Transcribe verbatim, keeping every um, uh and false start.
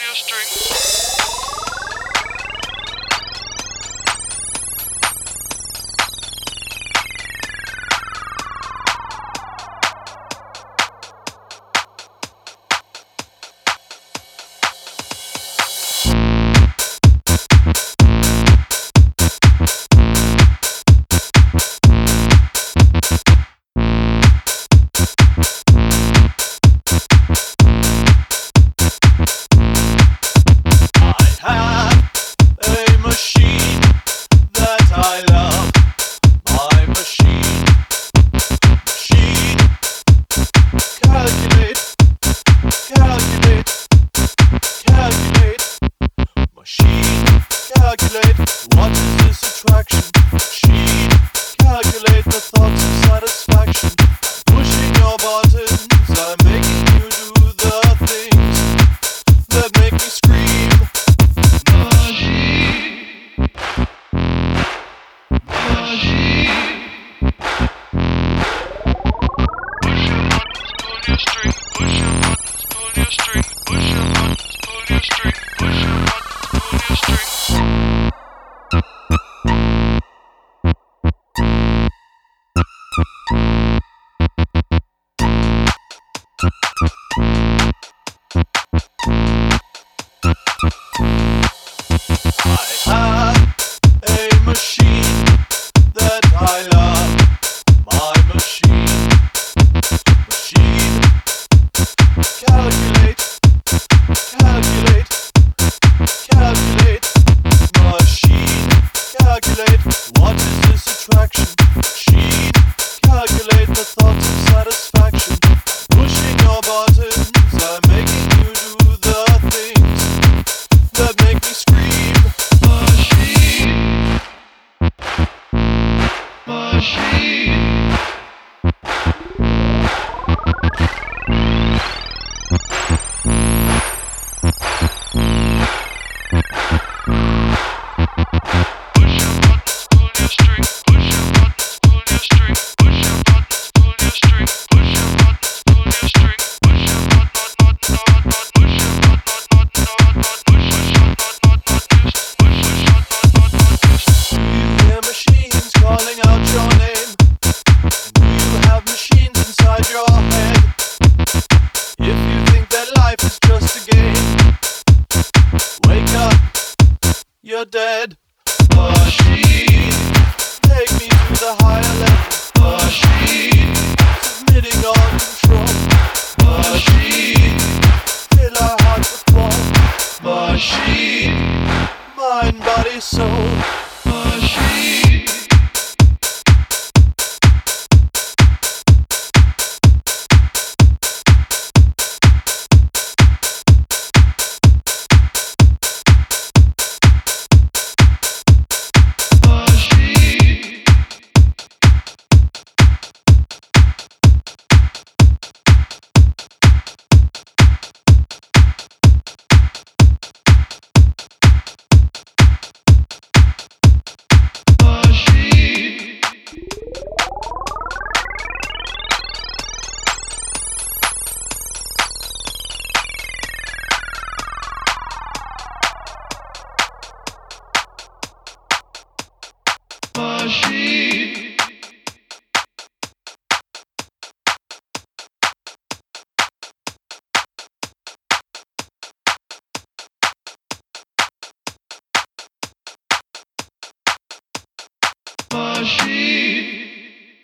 your string. Calculate, what is this attraction? Machine, calculate the thoughts of satisfaction. Pushing your buttons, I'm making you do the things that make me scream. Machine, machine. Push your buttons, pull your string. Push your buttons, pull your string. Push your buttons, pull your string. Push your buttons, pull your string. I have a machine that I love. My machine, machine, calculate, calculate, calculate. Machine, calculate, what is this attraction? Machine, calculate the thoughts of satisfaction. Pushing your buttons, I'm making you do the things that make me scream. Machine, machine. You're dead. Machine, take me to the higher level. Machine, submitting on control. Machine, fill our hearts with warmth. Machine, mind, body, soul. Machine. Machine. Machine.